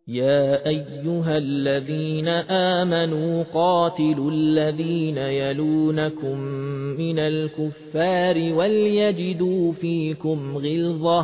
يا أيها الذين آمنوا قاتلوا الذين يلونكم من الكفار وليجدوا فيكم غلظة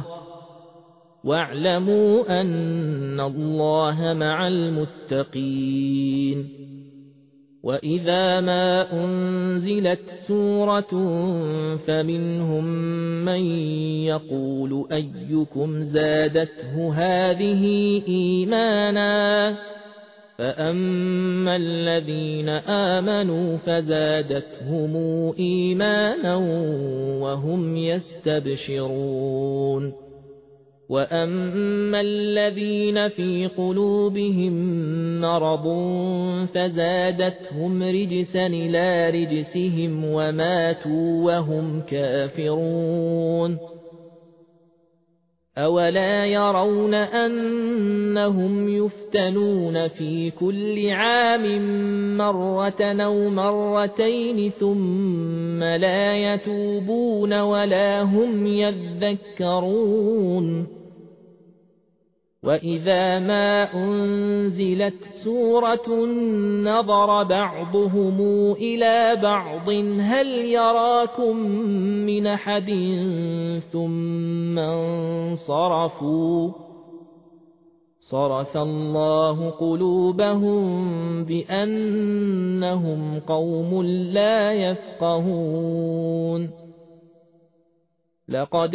واعلموا أن الله مع المتقين وإذا ما أنزلت سورة فمنهم من يقول أيكم زادته هذه إيمانا فأما الذين آمنوا فزادتهم إيمانا وهم يستبشرون وأما الذين في قلوبهم مرض فزادتهم رجسا إلى رجسهم وماتوا وهم كافرون أولا يرون أنهم يفتنون في كل عام مرة أو مرتين ثم لا يتوبون ولا هم يذكرون وإذا ما أنزلت سورة نظر بعضهم إلى بعض هل يراكم من أحد ثم انصرفوا صرف الله قلوبهم بأنهم قوم لا يفقهون لقد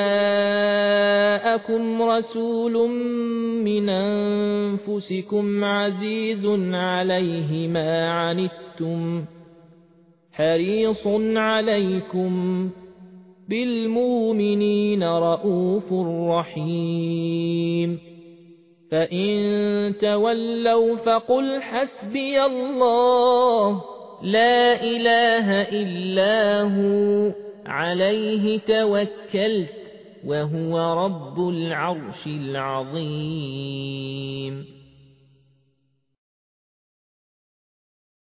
جاءكم رسول من أنفسكم عزيز عليه ما عنتم حريص عليكم بالمؤمنين رؤوف رحيم فإن تولوا فقل حسبي الله لا إله إلا هو عليه توكلت وهو رب العرش العظيم